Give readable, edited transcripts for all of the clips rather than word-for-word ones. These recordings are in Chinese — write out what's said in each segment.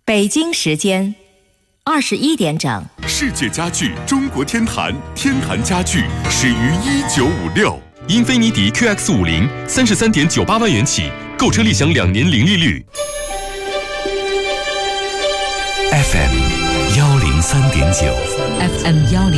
北京时间21点整。 世界家具中国天坛，天坛家具始于1956。英菲尼迪 QX50 33.98万元起，购车立享2年零利率。 FM 103.9 FM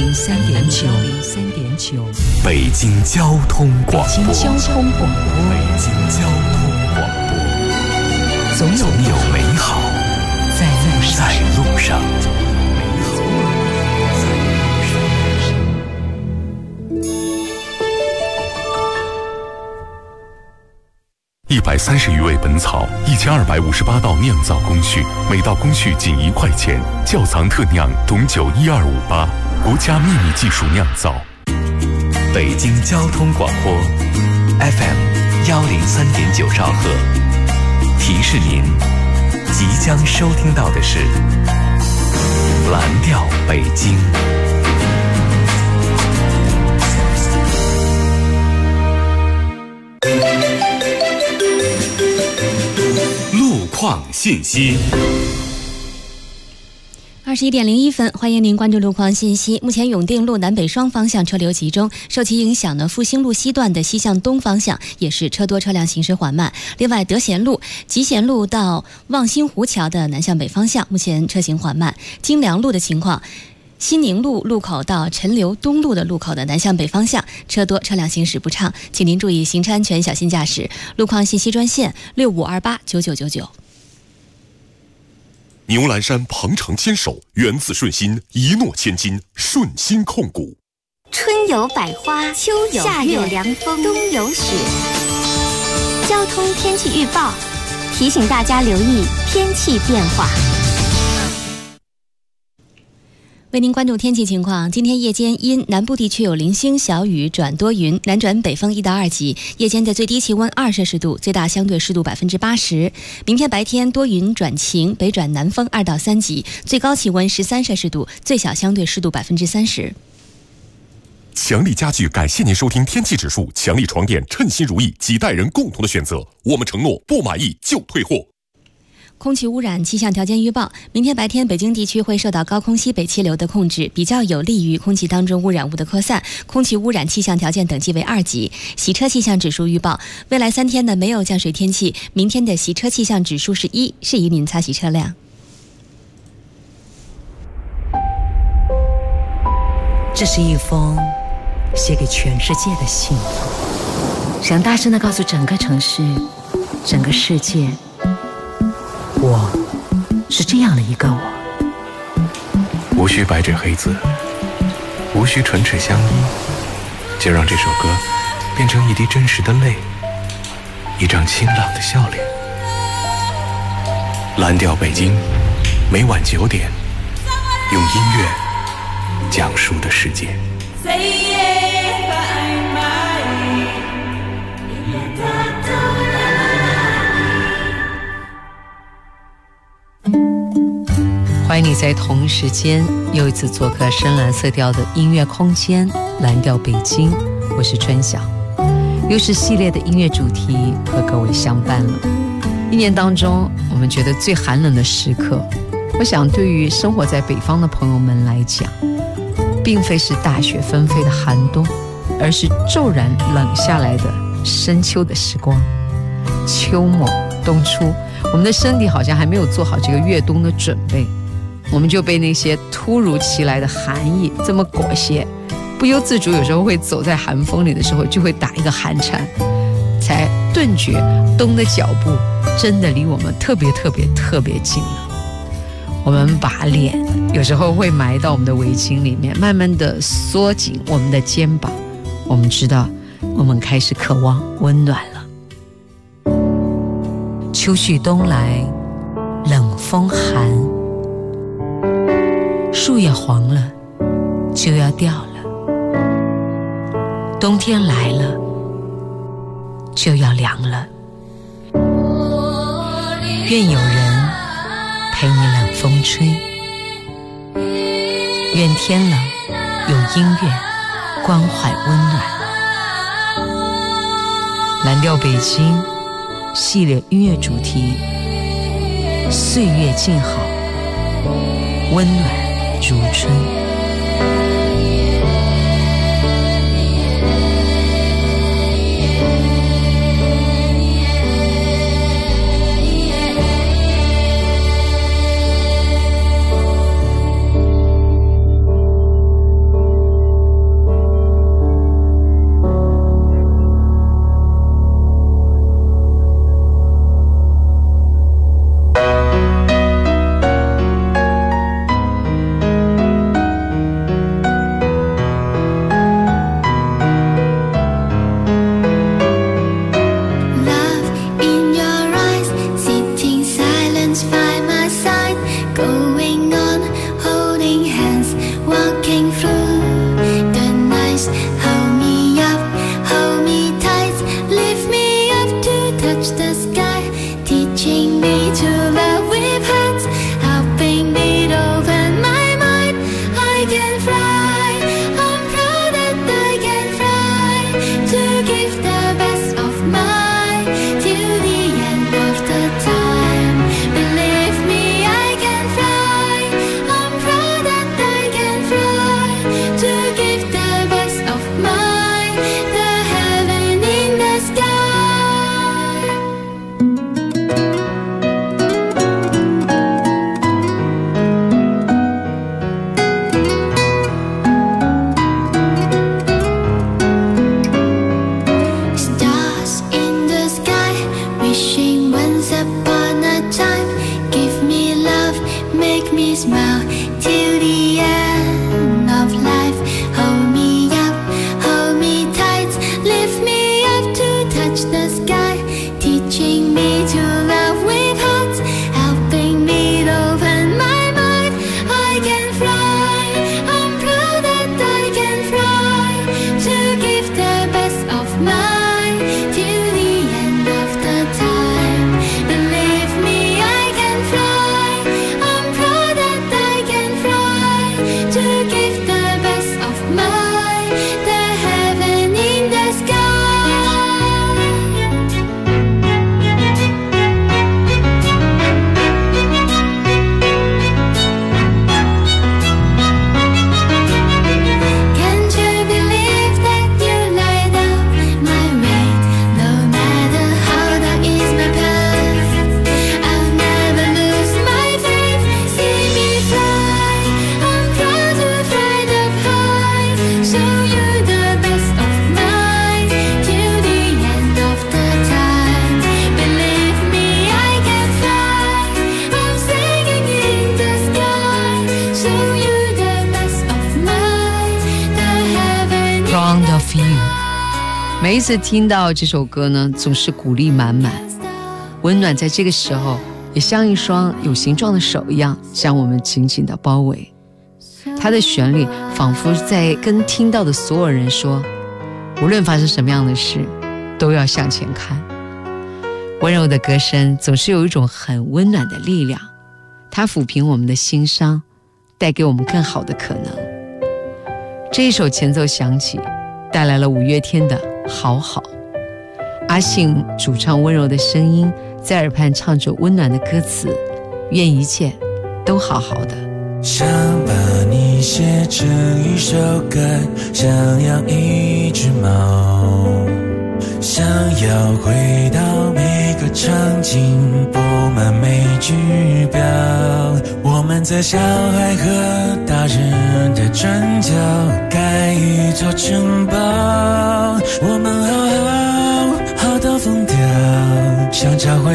103.9 北京交通广播。 北京交通广播。 北京交通广播。总有美好在路上。130余味本草，1258道酿造工序，每道工序仅1块钱。窖藏特酿董酒12588，国家秘密技术酿造。北京交通广播 FM 103.9兆赫，提示您即将收听到的是蓝调北京。 路况信息。 21:01，欢迎您关注路况信息。目前永定路南北双方向车流集中，受其影响呢，复兴路西段的西向东方向也是车多车辆行驶缓慢。另外，德贤路、集贤路到望星湖桥的南向北方向，目前车行缓慢。金良路的情况，西宁路路口到陈留东路的路口的南向北方向车多，车辆行驶不畅，请您注意行车安全，小心驾驶。路况信息专线65289999。 牛栏山鹏程牵手，源自顺心，一诺千金，顺心控股。 春有百花，秋有夏有凉风，冬有雪。交通天气预报提醒大家留意天气变化。 为您关注天气情况，今天夜间因南部地区有零星小雨转多云，南转北风1到2级，夜间的最低气温2摄氏度，最大相对湿度80%。明天白天多云转晴，北转南风2到3级，最高气温13摄氏度，最小相对湿度30%。 强力家具感谢您收听天气指数，强力床垫称心如意，几代人共同的选择，我们承诺不满意就退货。 空气污染气象条件预报，明天白天北京地区会受到高空西北气流的控制，比较有利于空气当中污染物的扩散，空气污染气象条件等级为2级。洗车气象指数预报，未来3天呢没有降水天气，明天的洗车气象指数是1，适宜您擦洗车辆。 这是一封写给全世界的信，想大声地告诉整个城市，整个世界，我是这样的一个我。 无需白纸黑字，无需唇齿相依，就让这首歌变成一滴真实的泪，一张清朗的笑脸。蓝调北京，每晚9点，用音乐讲述的世界。 欢迎你在同时间又一次做客深蓝色调的音乐空间蓝调北京，我是春晓。又是系列的音乐主题和各位相伴了。1年当中我们觉得最寒冷的时刻，我想对于生活在北方的朋友们来讲，并非是大雪纷飞的寒冬，而是骤然冷下来的深秋的时光。秋末冬初，我们的身体好像还没有做好这个越冬的准备，我们就被那些突如其来的寒意这么裹挟，不由自主有时候会走在寒风里的时候就会打一个寒颤，才顿觉冬的脚步真的离我们特别近了。我们把脸有时候会埋到我们的围巾里面，慢慢的缩紧我们的肩膀，我们知道我们开始渴望温暖了。秋去冬来，冷风寒，树叶黄了就要掉了，冬天来了就要凉了。愿有人陪你冷风吹，愿天冷有音乐关怀温暖。蓝调北京系列音乐主题，岁月静好温暖如春。每一次听到这首歌呢，总是鼓励满满，温暖在这个时候也像一双有形状的手一样，将我们紧紧的包围。它的旋律仿佛在跟听到的所有人说，无论发生什么样的事，都要向前看。温柔的歌声总是有一种很温暖的力量，它抚平我们的心伤，带给我们更好的可能。这一首前奏响起，带来了五月天的好好。阿信主唱温柔的声音，在耳畔唱着温暖的歌词，愿一切都好好的。 想把你写成一首歌，想养一只猫，想要回到每个场景，布满每句标。我们在小孩和大人的转角，盖一座城堡。我们好到疯掉，想找回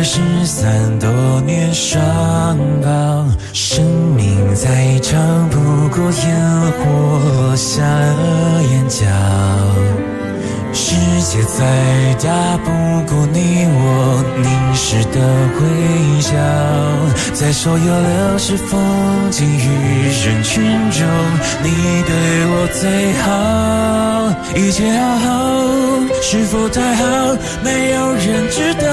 13多年双胞。生命在一场不顾烟火下了眼角，世界再大不过你我凝视的微笑，在所有流逝风景与人群中，你对我最好。一切好好，是否太好，没有人知道。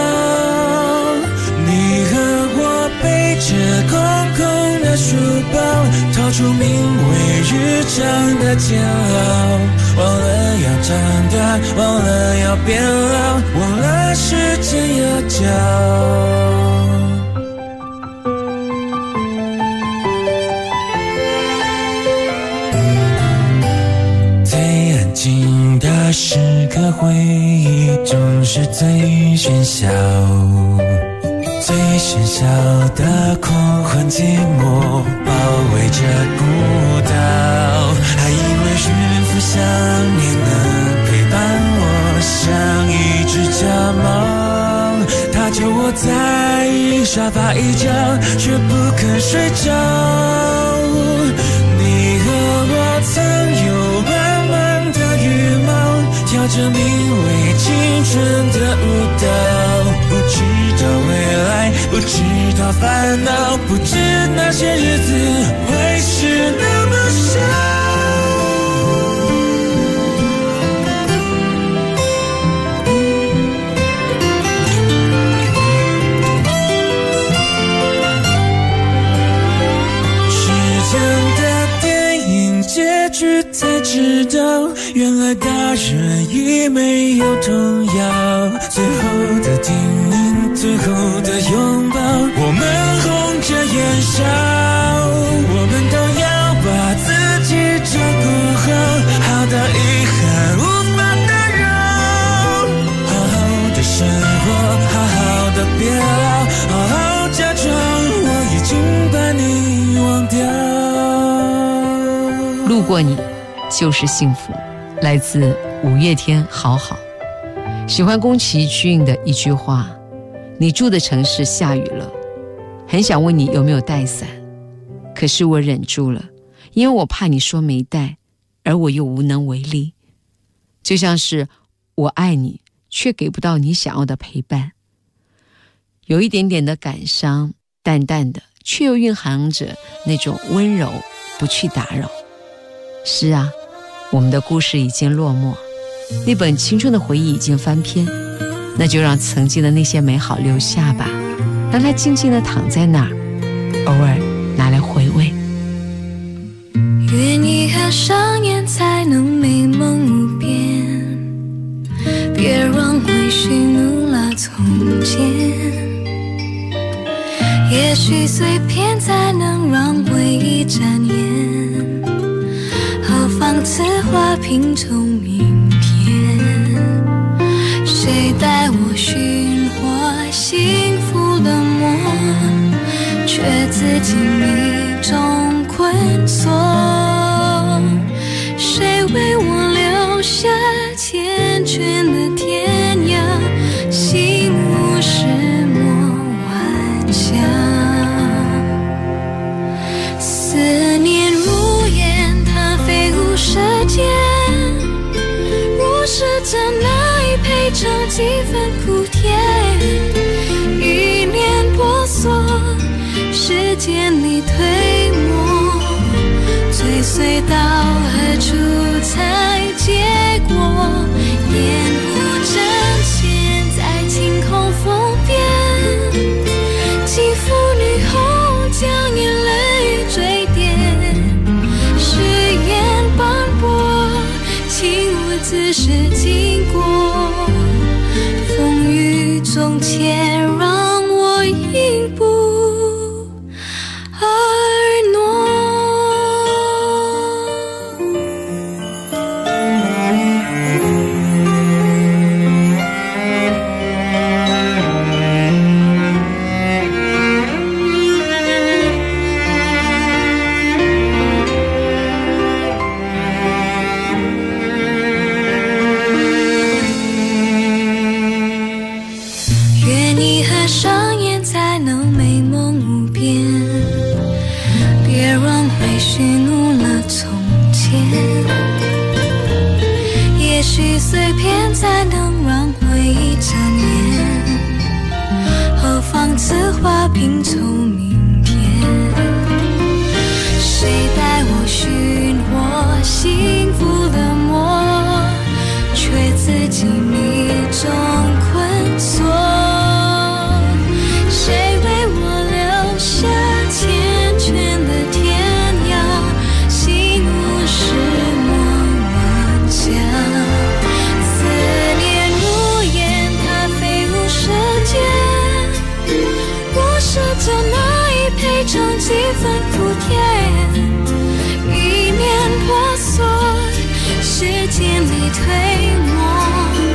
你和我背着空空的书包，逃出名为日常的煎熬，忘了要长大，忘了要变老，忘了时间有脚。 回忆总是最喧嚣，最喧嚣的空幻寂寞包围着孤岛，还以为驯服想念能陪伴我像一只家猫，它就窝在沙发一角却不肯睡着。你和我曾有满满的羽毛，跳着名为青春的舞蹈，不知道未来，不知道烦恼，不知那些日子会是那么少。结局才知道，原来大人已没有童谣，最后的叮咛，最后的拥抱，我们红着眼笑，我们都要把自己照顾好，好到遗憾无法打扰，好好的生活，好好的别老，好好假装我已经把你忘掉。 路过你就是幸福，来自五月天好好。喜欢宫崎骏的一句话，你住的城市下雨了，很想问你有没有带伞，可是我忍住了，因为我怕你说没带，而我又无能为力。就像是我爱你，却给不到你想要的陪伴，有一点点的感伤，淡淡的，却又蕴含着那种温柔，不去打扰。是啊，我们的故事已经落幕，那本青春的回忆已经翻篇，那就让曾经的那些美好留下吧，让它静静地躺在那儿，偶尔拿来回味。 愿遗憾上演才能美梦无边，别让回忆怒了从前，也许碎片才能让回忆展颜，何妨此花拼凑明天。谁带我寻获幸福的梦，却自己迷中困锁。谁为我留下缱绻的天涯，心无石墨顽强。思念如烟，它飞舞舌尖，若是真爱配成几分苦甜，一念婆娑，时间里推磨，追随到何处才结果？烟雾正现在晴空风边，肌肤女后将眼泪坠点，誓言斑驳，请我只是经过，风雨中且让我应不而诺。愿遗憾上演才能美梦无边，别让回忆怒了从前，也许碎片才能让回忆展颜，何妨此花拼凑明天。谁带我寻获幸福的梦，却自己迷中困锁。谁为我留下缱绻的天涯，心无石墨顽强。思念如烟，它飞舞舌尖，若是真爱配成几分苦甜，一念婆娑，时间里推磨，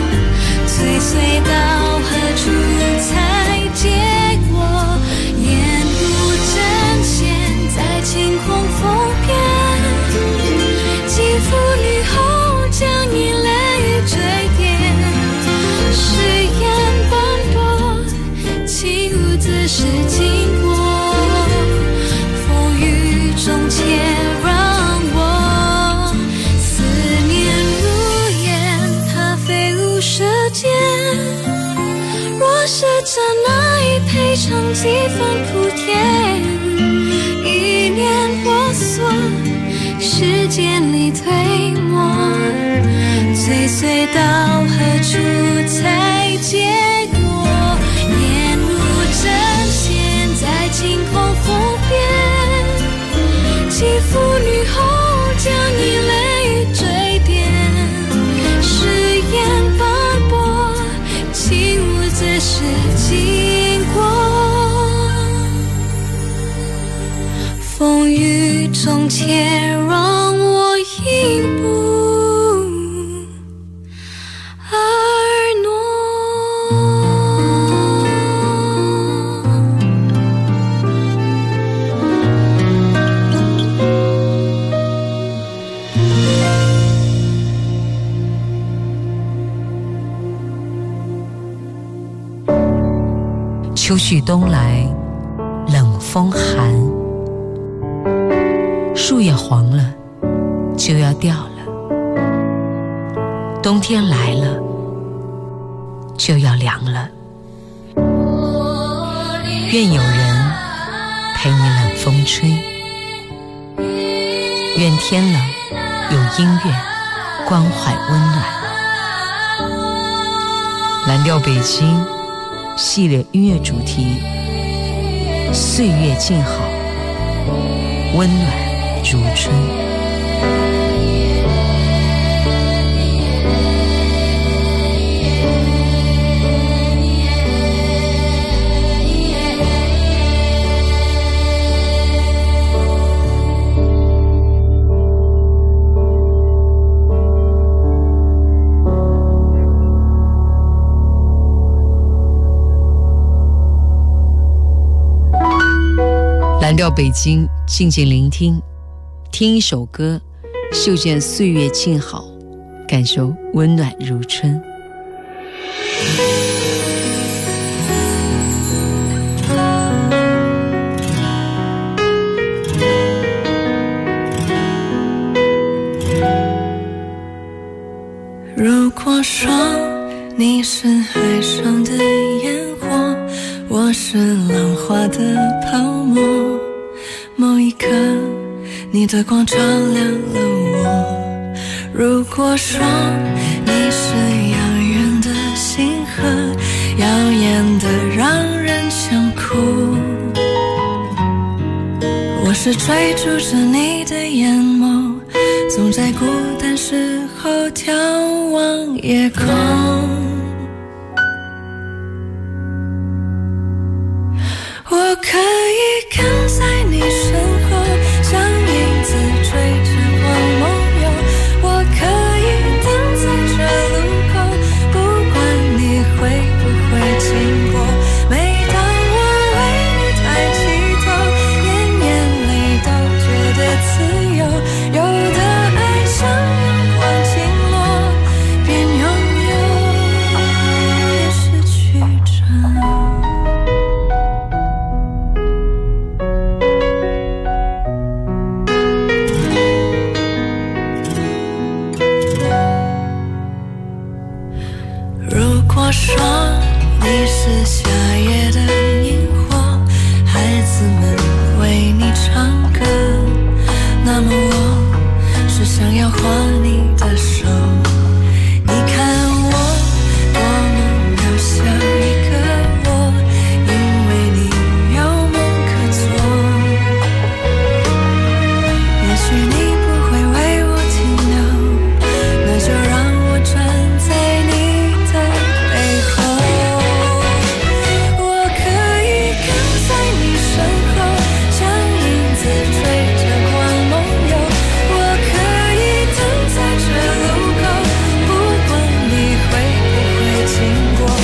随到何处才结果？烟雾正现在晴空风边，肌肤绿后将你泪坠点，誓言斑驳，起舞自是经过，风雨中且让我思念如烟，它飞舞舌尖。若是真爱配成几分苦甜，一念婆娑，时间里推磨，追随到何处才结果？烟雾正现在晴空风边，肌肤绿后将你泪坠点，誓言斑驳，起舞自是经过，风雨中且让我一步而挪。 秋去冬来，冷风寒，树叶黄了，就要掉了；冬天来了，就要凉了。愿有人陪你冷风吹，愿天冷有音乐关怀温暖。蓝调北京系列音乐主题，岁月静好，温暖如春。蓝调北京，静静聆听，听一首歌，嗅见岁月静好，感受温暖如春。 如果说你是海上的烟火，我是浪花的泡沫，某一刻你的光照亮了我。如果说你是遥远的星河，耀眼的让人想哭，我是追逐着你的眼眸，总在孤单时候眺望夜空。我可以跟在你身后，像影子追着光梦游。我可以等在这路口，不管你会不会经过。每当我为你抬起头，连眼泪都觉得自由。有的爱像阳光倾落，边拥有边失去着。如果说你是夏夜的萤火，孩子们为你唱歌，那么我是想要握你的手。你看我多么渺小一个我，因为你有梦可做。也许你不会为我停留，那就让我站在你的背后。我可以跟在你身后，像影子追着光梦游。我可以等在这路口，不管你会不会经过。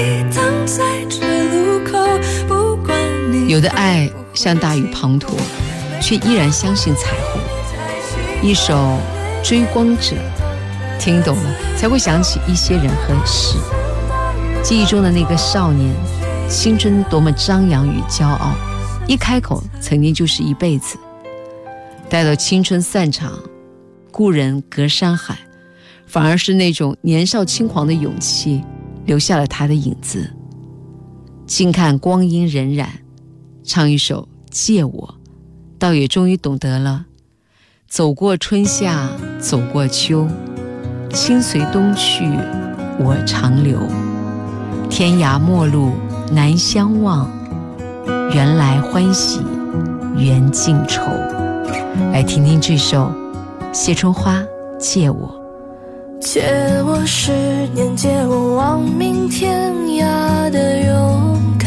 等在这路口，不管你。 有的爱像大雨滂沱，却依然相信彩虹。一首《追光者》，听懂了才会想起一些人和事。记忆中的那个少年，青春多么张扬与骄傲，一开口曾经就是一辈子。待到青春散场，故人隔山海，反而是那种年少轻狂的勇气留下了他的影子。静看光阴荏苒，唱一首借我，倒也终于懂得了，走过春夏，走过秋，亲随冬去，我长留。天涯陌路难相望，缘来欢喜缘尽愁。来听听这首谢春花借我。 借我10年，借我亡命天涯的勇敢，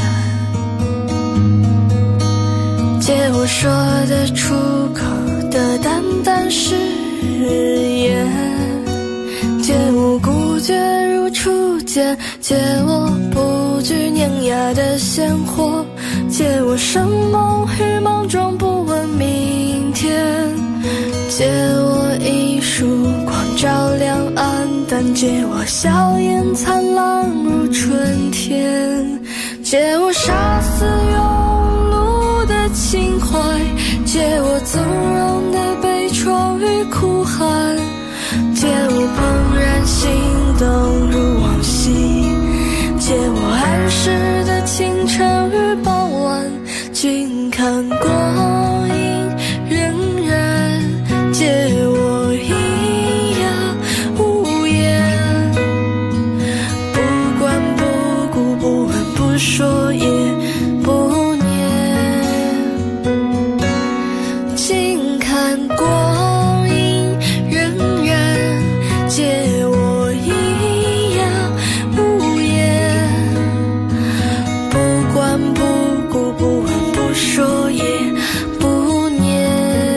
借我说得出口的淡淡誓言，借我孤绝如初见，借我不惧碾压的鲜活，借我生梦与莽撞不问明天，借我一束光照亮暗淡，借我笑颜灿烂如春天，借我杀死庸碌的情怀，借我纵容的悲怆与哭喊，借我怦然心动如往昔，借我安适的清晨与傍晚，静看光阴荏苒，借我喑哑无言，不管不顾不问不说也不念，静看光阴荏苒，借我喑哑无言，不管不顾不问不说也不念。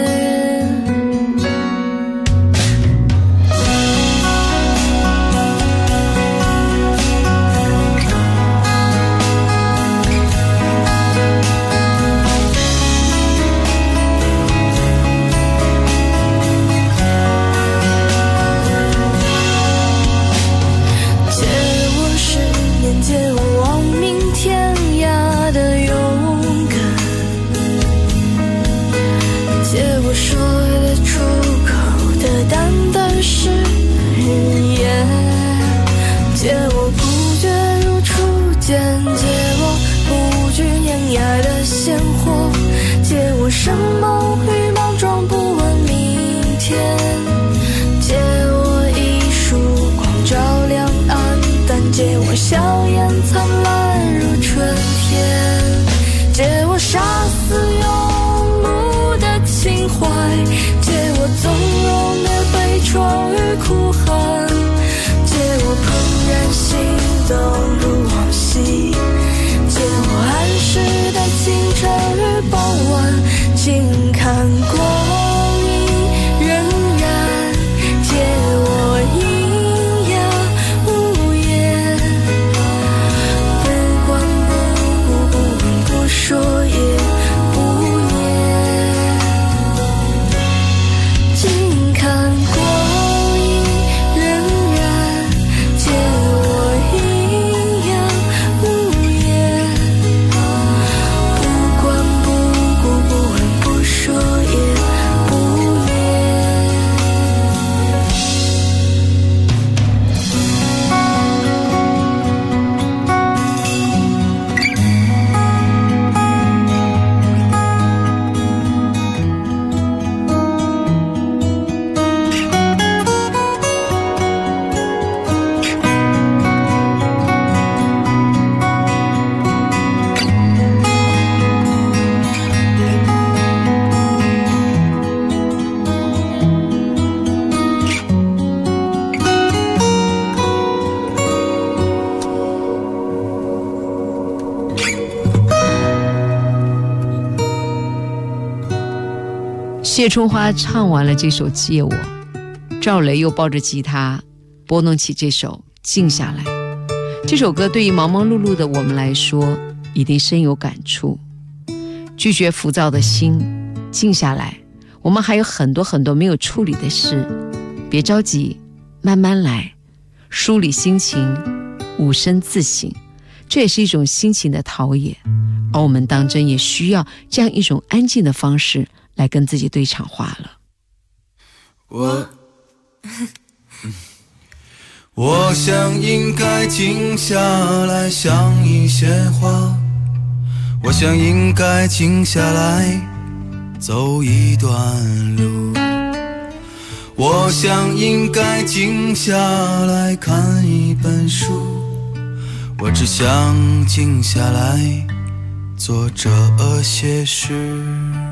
借我10年，借我亡命天涯的勇敢，借我说得出口的淡淡誓言，借我孤绝如初见，借我不惧碾压的鲜活，借我生梦与莽撞不问明天，借我一束光照亮暗淡，借我笑颜灿烂如春天，借我杀死庸碌的情怀，借我纵容的悲怆与哭喊，借我怦然心动如往昔，借我安适的清晨与傍晚，静看光阴荏苒，借我喑哑无言，不管不顾不问不说也不念，静看光阴荏苒，借我喑哑无言，不管不顾不问不说也不念。 谢春花唱完了这首《借我》，赵雷又抱着吉他拨弄起这首《静下来》。 这首歌对于忙忙碌碌的我们来说一定深有感触。拒绝浮躁的心，静下来，我们还有很多很多没有处理的事，别着急，慢慢来，梳理心情，吾生自省，这也是一种心情的陶冶。而我们当真也需要这样一种安静的方式来跟自己对场话了。 我想应该静下来想一些话，我想应该静下来走一段路，我想应该静下来看一本书，我只想静下来做这些事。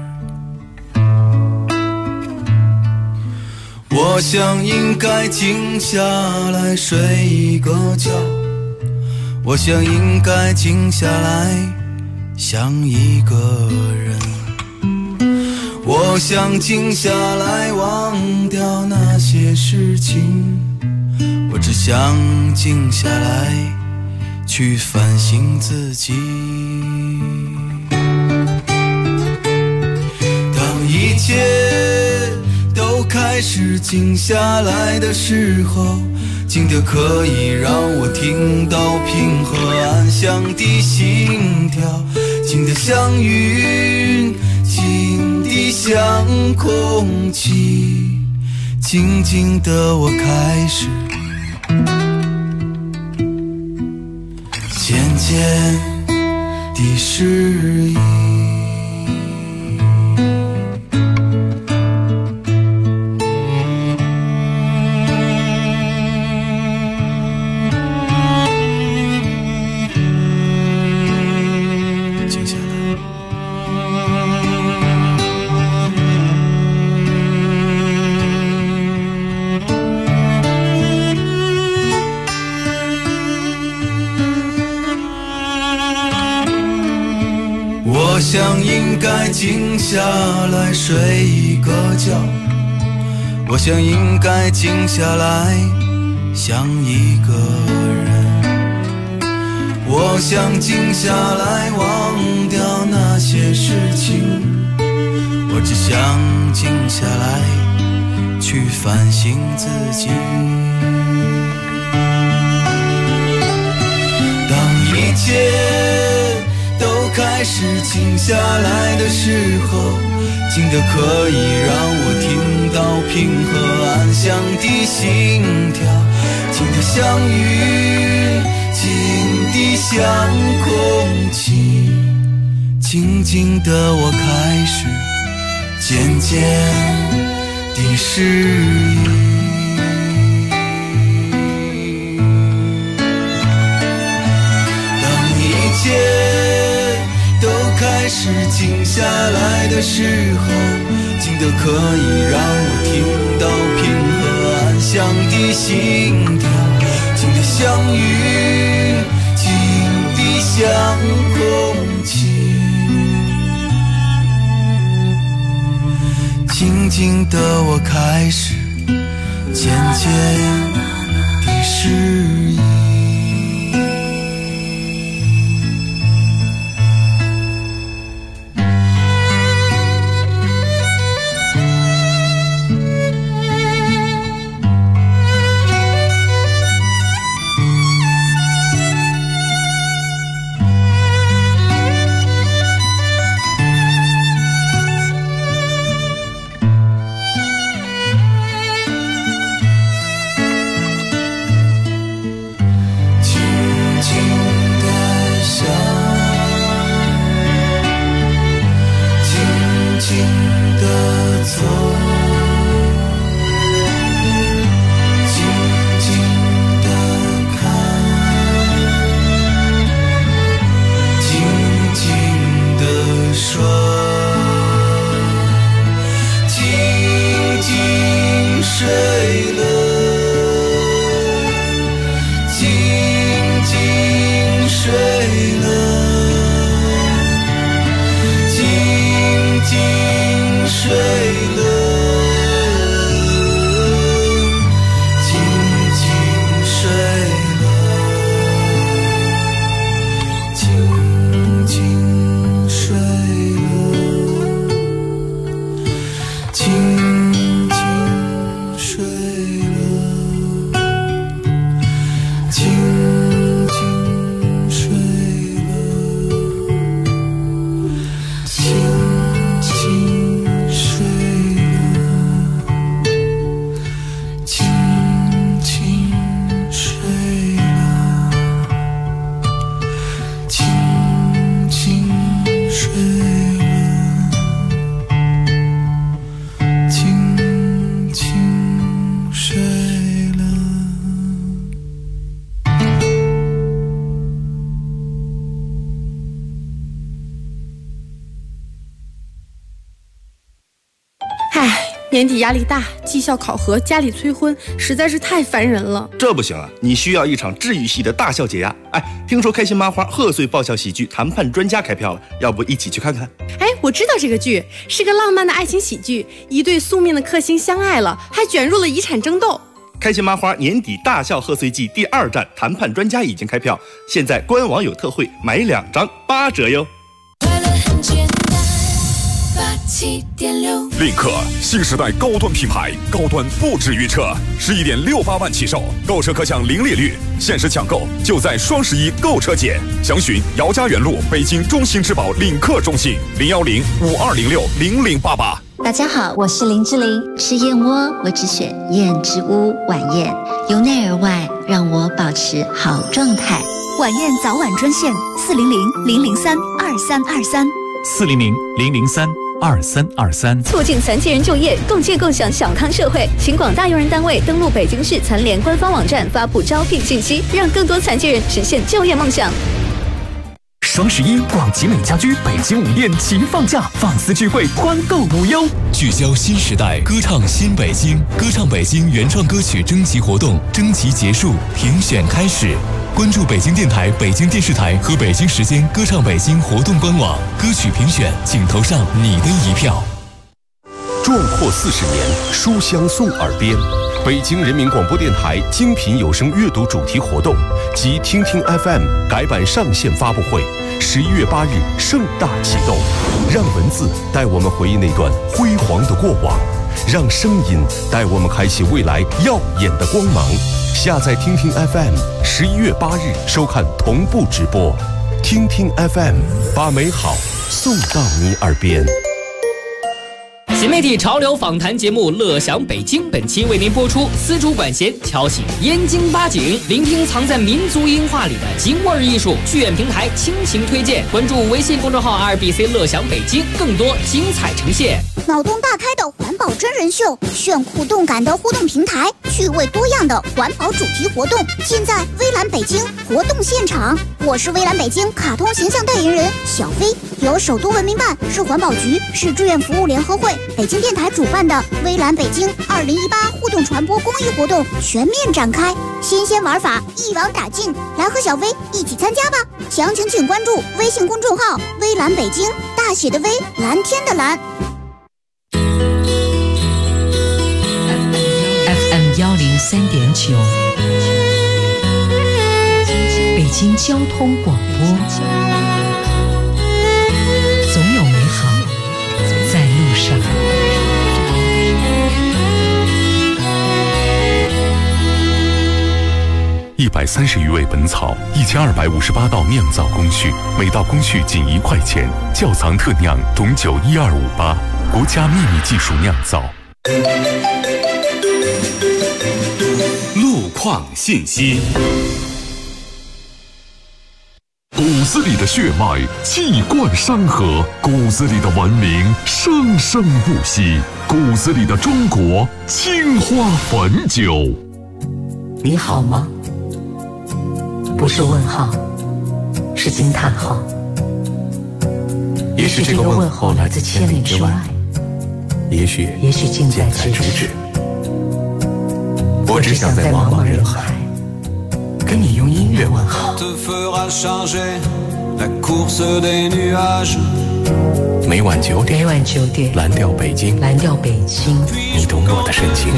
我想应该静下来睡一个觉，我想应该静下来想一个人，我想静下来忘掉那些事情，我只想静下来去反省自己。当一切都开始静下来的时候，静得可以让我听到平和安详的心跳，静得像云，静得像空气，静静的我开始渐渐地适应。我想应该静下来睡一个觉，我想应该静下来想一个人，我想静下来忘掉那些事情，我只想静下来去反省自己。当一切都开始静下来的时候，静得可以让我听到平和安详的心跳，静得像云，静得像空气，静静的我开始渐渐地适应。都开始静下来的时候，静得可以让我听到平和安详的心跳，静得像云，静得像空气，静静的我开始渐渐地适应。 年底压力大，绩效考核，家里催婚，实在是太烦人了。 这不行啊，你需要一场治愈系的大笑解压。听说开心麻花贺岁爆笑喜剧《谈判专家》开票了，要不一起去看看？ 我知道这个剧是个浪漫的爱情喜剧，一对宿命的克星相爱了，还卷入了遗产争斗。 开心麻花年底大笑贺岁季第2站《谈判专家》已经开票，现在官网有特惠，买2张8折哟。 领克新时代高端品牌，高端不止于车，11.68万起售，购车可享零利率，限时抢购就在双11购车节，详询姚家园路北京中心之宝领克中心010-5206-0088。 大家好，我是林志玲，吃燕窝我只选燕之屋晚宴，由内而外让我保持好状态。 晚宴早晚专线 400-003-2323，400-003-2323， 促进残疾人就业，共建共享小康社会。请广大用人单位登录北京市残联官方网站发布招聘信息，让更多残疾人实现就业梦想。 双11，广集美家居北京5店齐放假，放肆聚会，欢购无忧。 聚焦新时代，歌唱新北京，歌唱北京原创歌曲征集活动，征集结束，评选开始。关注北京电台、北京电视台和北京时间歌唱北京活动官网，歌曲评选，请投上你的一票。 壮阔40年，书香送耳边。北京人民广播电台精品有声阅读主题活动及听听 FM 改版上线发布会，11月8日盛大启动。让文字带我们回忆那段辉煌的过往，让声音带我们开启未来耀眼的光芒。下载听听 FM，11月8日收看同步直播。听听 FM， 把美好送到你耳边。 新媒体潮流访谈节目《乐享北京》本期为您播出，丝竹管弦敲醒燕京八景，聆听藏在民族音画里的京味艺术。剧院平台倾情推荐，关注微信公众号 2BC 乐享北京，更多精彩呈现。 脑洞大开的环保真人秀，炫酷动感的互动平台，趣味多样的环保主题活动，尽在微蓝北京活动现场。我是微蓝北京卡通形象代言人小飞，由首都文明办、市环保局、市志愿服务联合会、北京电台主办的微蓝北京2018互动传播公益活动全面展开，新鲜玩法一网打尽，来和小飞一起参加吧！详情请关注微信公众号“微蓝北京”，大写的微，蓝天的蓝。 FM 103.9，北京交通广播，总有美好在路上。 130余味本草，1258道酿造工序，每道工序仅1块钱。窖藏特酿董酒12588，国家秘密技术酿造。 路况信息。 骨子里的血脉气贯山河，骨子里的文明生生不息，骨子里的中国青花汾酒。 你好吗？不是问号，是惊叹号。也许这个问候来自千里之外，也许近在咫尺。我只想在茫茫人海跟你用音乐问好。 每晚9点，蓝调北京，你懂我的深情，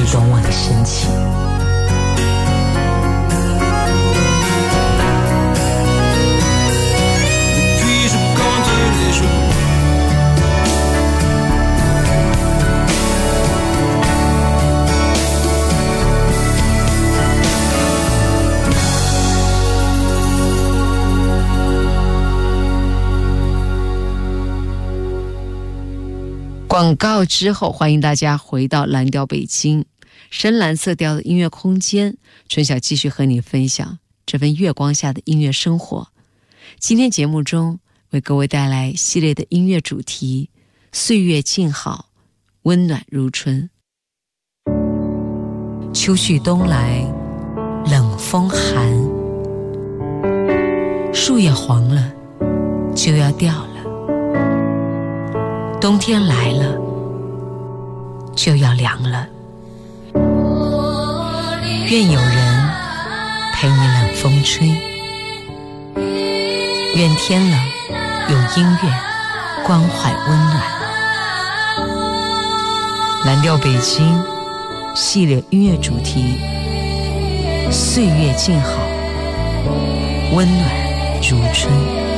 广告之后，欢迎大家回到蓝调北京，深蓝色调的音乐空间。春晓继续和你分享这份月光下的音乐生活。今天节目中为各位带来系列的音乐主题：岁月静好，温暖如春。秋去冬来，冷风寒，树叶黄了，就要掉了。冬天来了， 就要凉了。愿有人陪你冷风吹，愿天冷有音乐关怀温暖。蓝调北京系列音乐主题，岁月静好，温暖如春。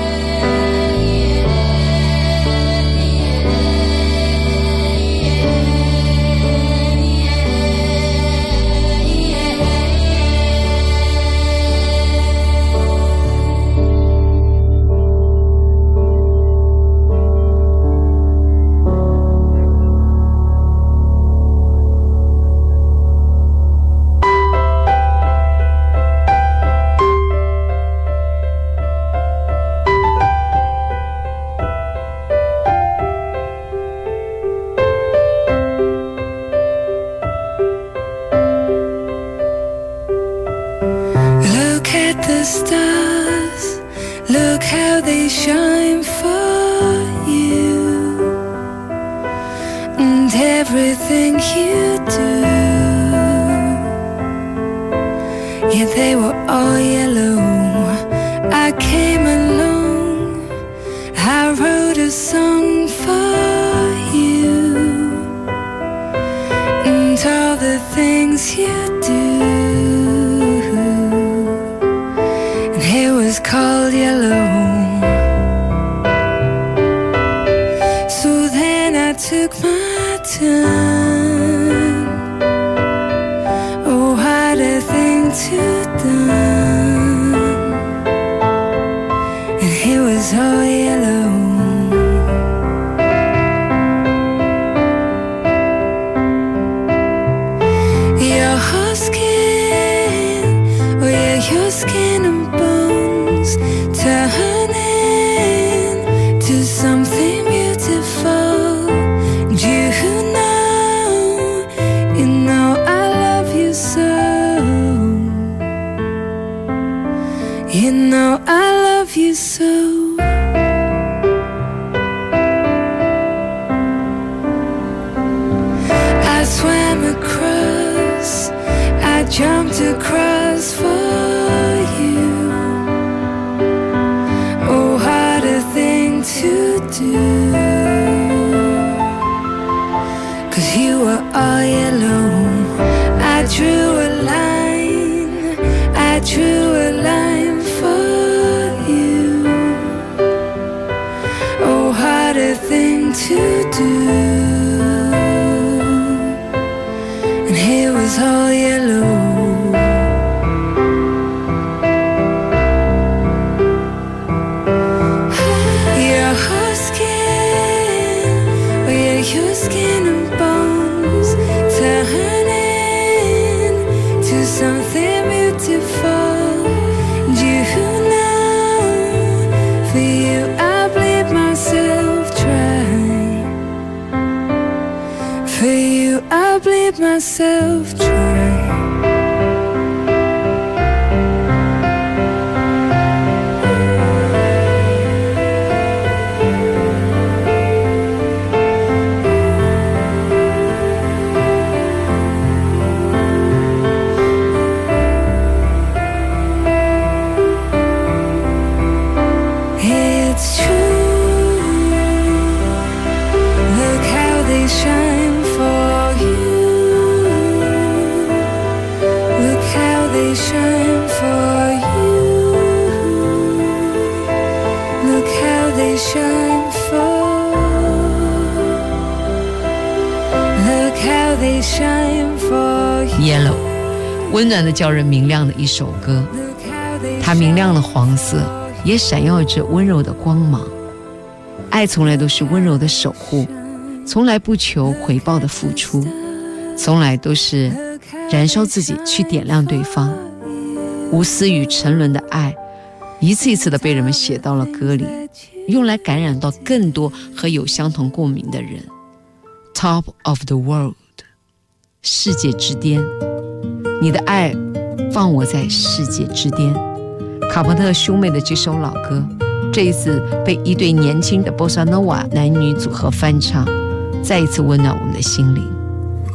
Yellow， 温暖的叫人明亮的一首歌，它明亮的黄色也闪耀着温柔的光芒。爱从来都是温柔的守护，从来不求回报的付出，从来都是燃烧自己去点亮对方。无私与沉沦的爱，一次一次的被人们写到了歌里，用来感染到更多和有相同共鸣的人。Top of the world， 世界之巅，你的爱放我在世界之巅。卡朋特兄妹的这首老歌，这一次被一对年轻的 Bossa Nova 男女组合翻唱，再一次温暖我们的心灵。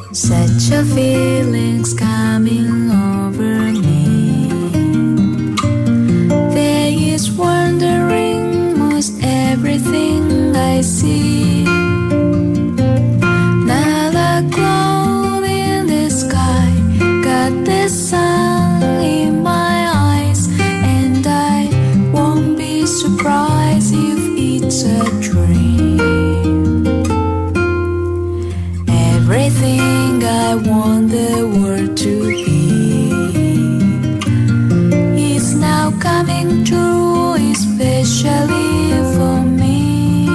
Such a feeling's coming over me. There is wondering most everything I see. Not a cloud in the sky, got the sun in my eyes, and I won't be surprised if it's a dream. Everything I want the world to be is now coming true, especially for me.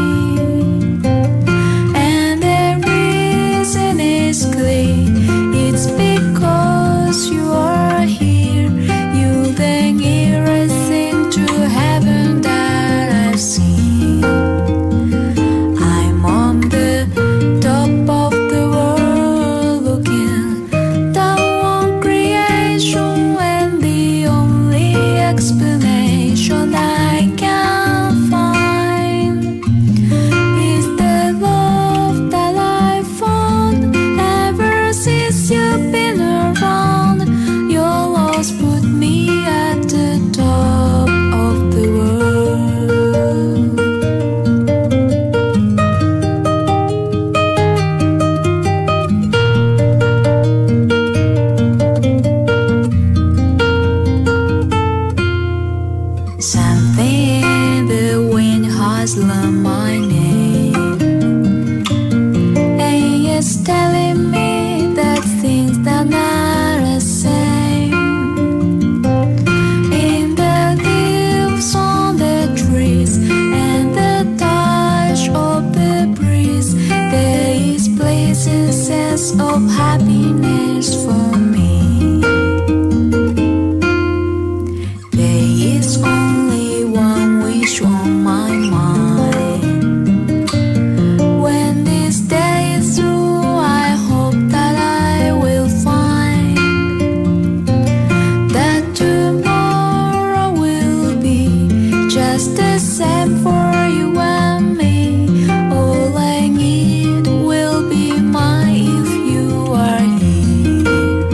And the reason is clear, it's because you are here. You the nearest thing to heaven that I've seen. I'm on the top of the world looking down on creation, and the only explanation I can find is the love that I found ever since you've been around. Your loss put me at the top of the world. Something in the wind has learned my name, and it's telling me that things are not the same. In the leaves on the trees and the touch of the breeze, there is blazing sense of happiness for me. There is only one wish on my mind. When this day is through, I hope that I will find that tomorrow will be just the same for you and me. All I need will be mine if you are here.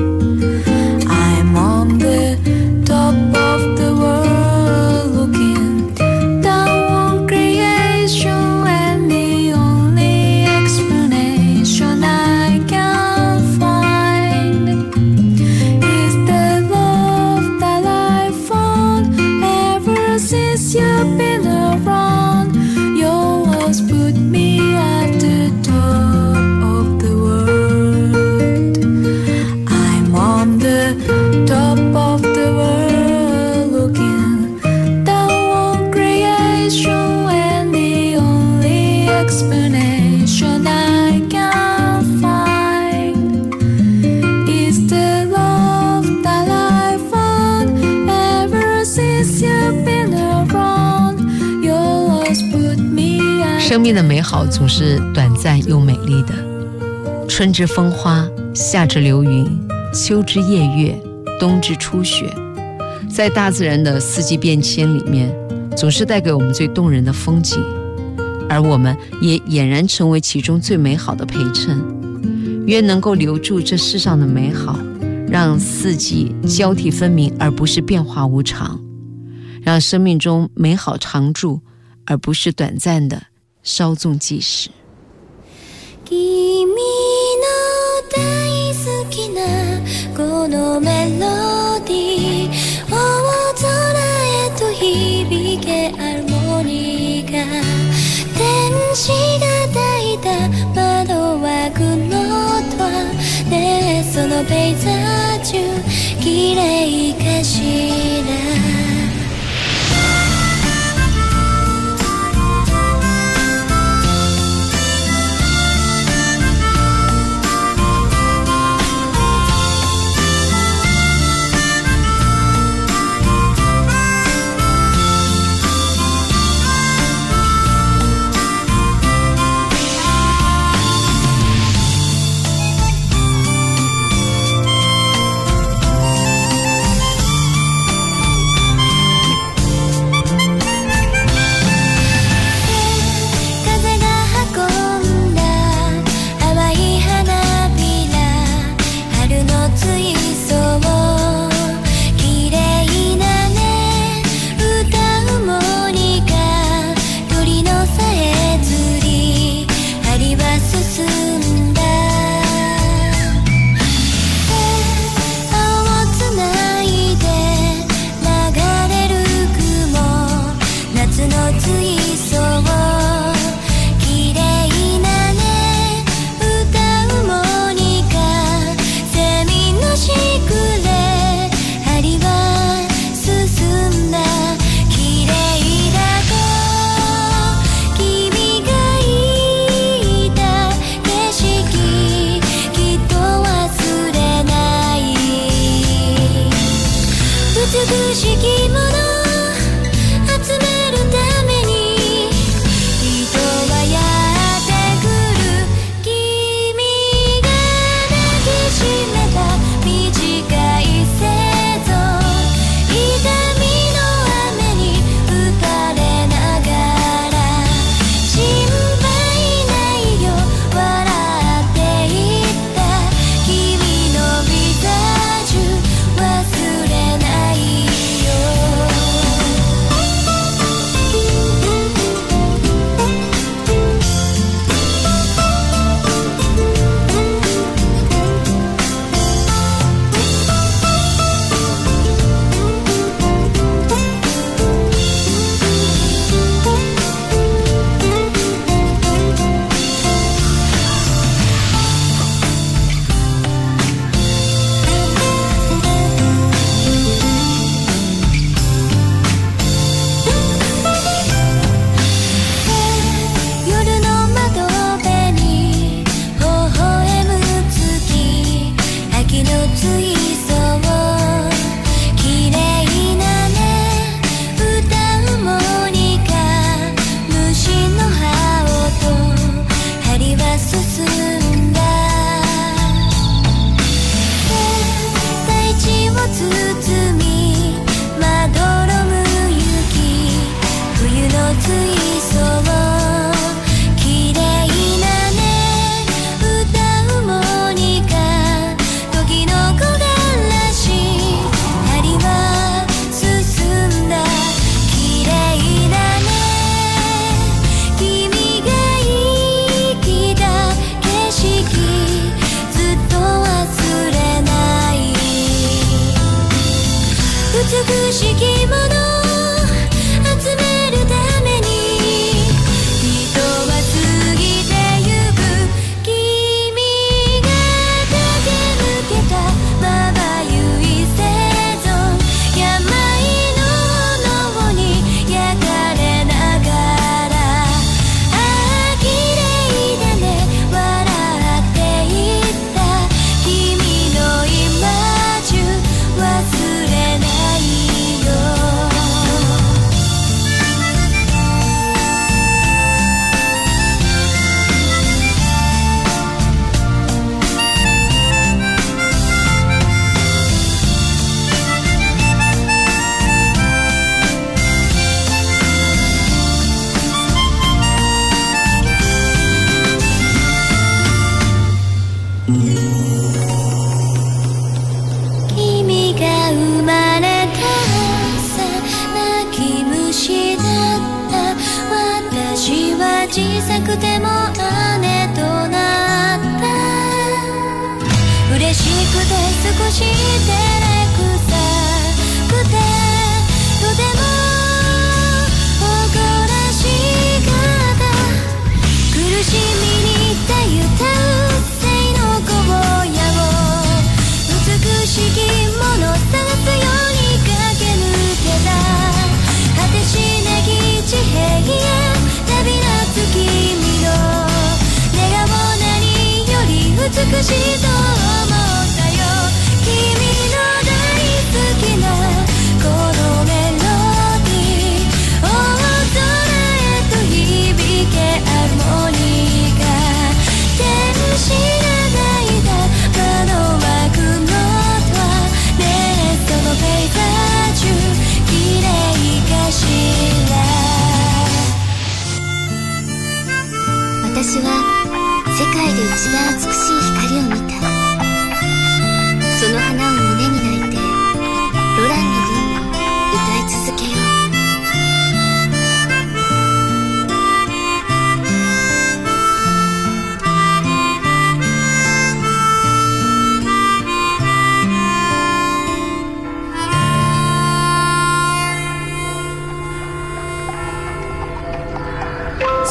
I'm on the top of the world looking down on creation, and the only explanation I can find is the love that I found ever since you've been around. Your love's put me at the top of the world. I'm on the top of the world looking down on creation, and the only explanation I can find is the love that I found ever since you've been around. Your love's put me at 生命的美好总是短暂又美丽的，春之风花，夏之流云，秋之夜月，冬之初雪，在大自然的四季变迁里面，总是带给我们最动人的风景，而我们也俨然成为其中最美好的陪衬。愿能够留住这世上的美好，让四季交替分明，而不是变化无常，让生命中美好常驻，而不是短暂的稍纵即逝。 君の大好きなこのメロディー、大空へと響けハーモニーが、天使が抱いた窓枠の音はねえ、そのペイザージュ綺麗かしら。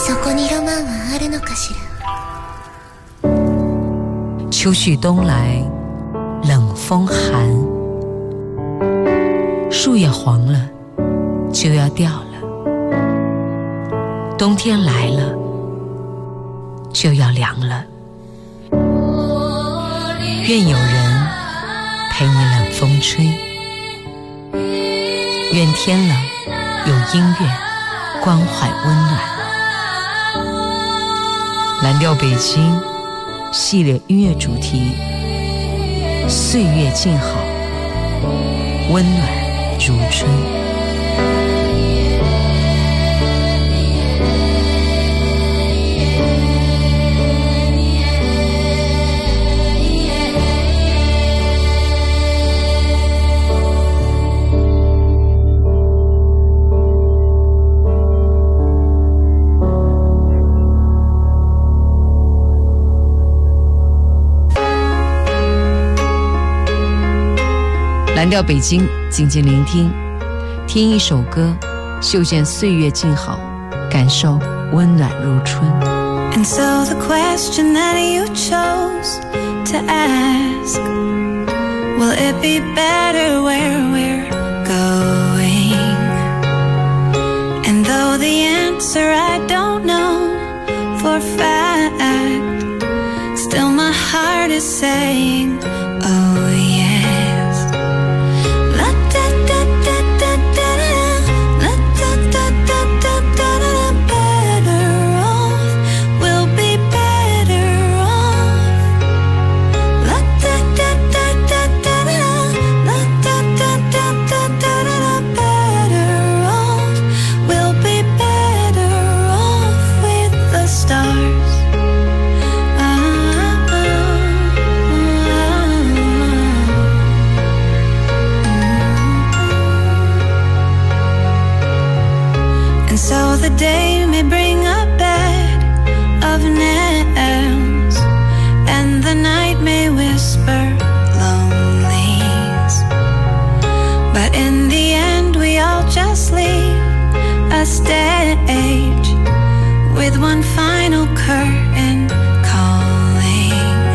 そこにロマンはあるのかしら。 秋去冬来，冷风寒，树叶黄了，就要掉了。冬天来了，就要凉了。愿有人陪你冷风吹，愿天冷有音乐关怀温暖。蓝调北京系列音乐主题，岁月静好，温暖如春。蓝调北京，静静聆听，听一首歌，嗅见岁月静好，感受温暖如春。 And so the question that you chose to ask, will it be better where we're going? And though the answer I don't know for fact, still my heart is saying, oh yes. The day may bring a bed of nails, and the night may whisper lonelies, but in the end we all just leave a stage with one final curtain calling.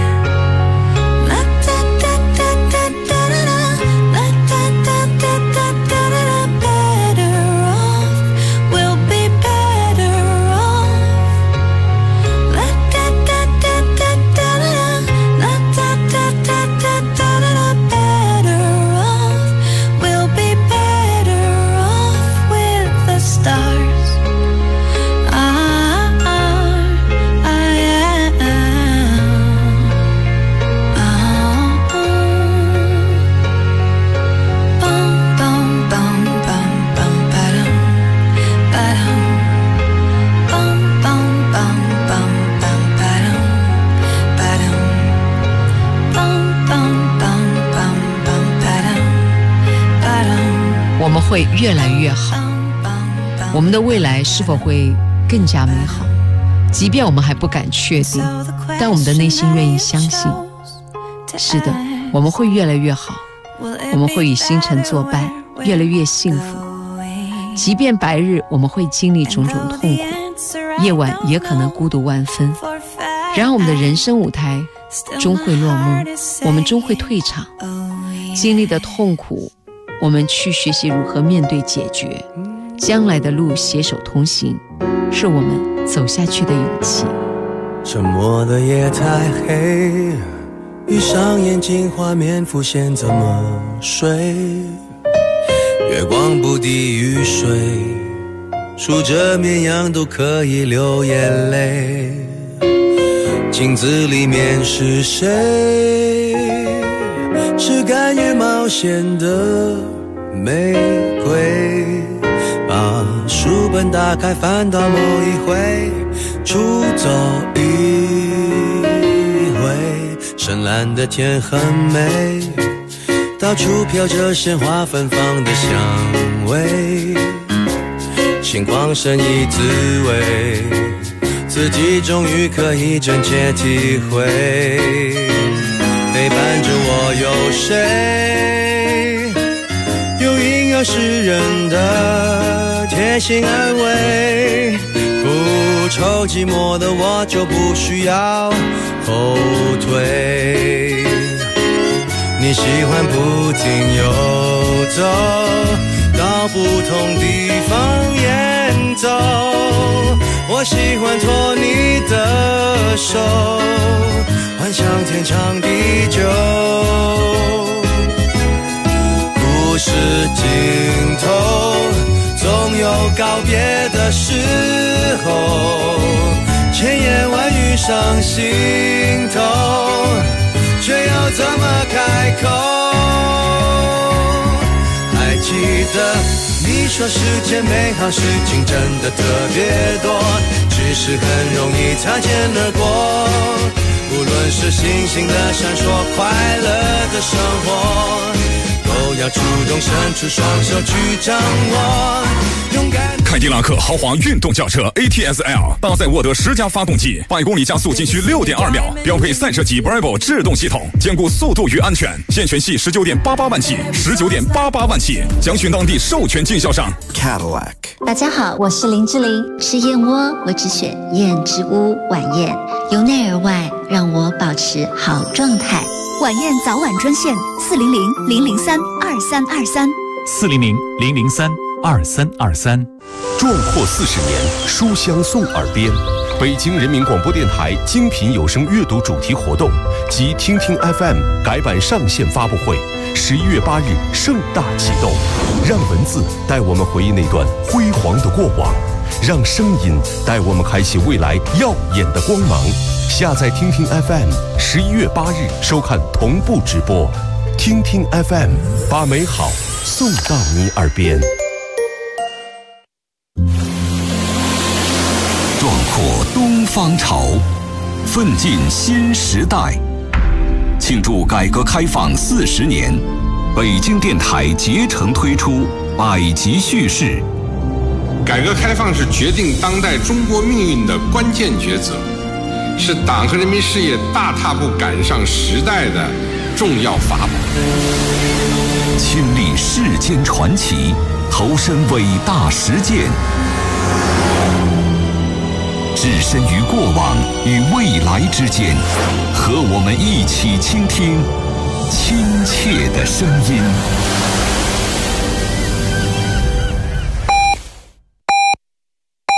我们会越来越好，我们的未来是否会更加美好？即便我们还不敢确定，但我们的内心愿意相信。是的，我们会越来越好，我们会与星辰作伴，越来越幸福。即便白日我们会经历种种痛苦，夜晚也可能孤独万分。然而我们的人生舞台终会落幕，我们终会退场。经历的痛苦，我们去学习如何面对解决，将来的路携手同行，是我们走下去的勇气。 沉默的夜太黑，闭上眼睛画面浮现怎么睡？月光不敌雨水，数着绵羊都可以流眼泪。镜子里面是谁？是甘愿冒险的玫瑰。把书本打开，翻到某一回，出走一回。深蓝的天很美，到处飘着鲜花芬芳的香味。心旷神怡滋味，自己终于可以真切体会。陪伴着我有谁？有阴阳诗人的贴心安慰，不愁口寂寞的我就不需要后退。你喜欢不停游走，到不同地方演奏，我喜欢拖你的手，幻想天长地久。故事尽头总有告别的时候，千言万语上心头，却要怎么开口？还记得你说世间美好事情真的特别多，只是很容易擦肩而过。无论是星星的闪烁，快乐的生活，都要主动伸出双手去掌握。勇敢凯迪拉克豪华运动轿车 ATS-L 搭载沃德10加发动机，100公里加速仅需6.2秒，标配赛车级 Bravo 制动系统，兼顾速度与安全。现权系19.88万起，19.88万起，详询当地授权经销商 Cadillac。 大家好，我是林志玲。吃燕窝，我只选燕之屋晚宴，由内而外让我保持好状态。 晚宴早晚专线400-003-2323。 400-003-2323。壮阔40年，书香送耳边。北京人民广播电台精品有声阅读主题活动及听听 FM 改版上线发布会，11月8日盛大启动。让文字带我们回忆那段辉煌的过往，让声音带我们开启未来耀眼的光芒。下载听听 FM，11月8日收看同步直播。听听 FM， 把美好送到你耳边。 壮阔东方潮，奋进新时代。庆祝改革开放40年，北京电台竭诚推出百集叙事。 改革开放是决定当代中国命运的关键抉择，是党和人民事业大踏步赶上时代的重要法宝。 亲历世间传奇，投身伟大实践，置身于过往与未来之间，和我们一起倾听亲切的声音。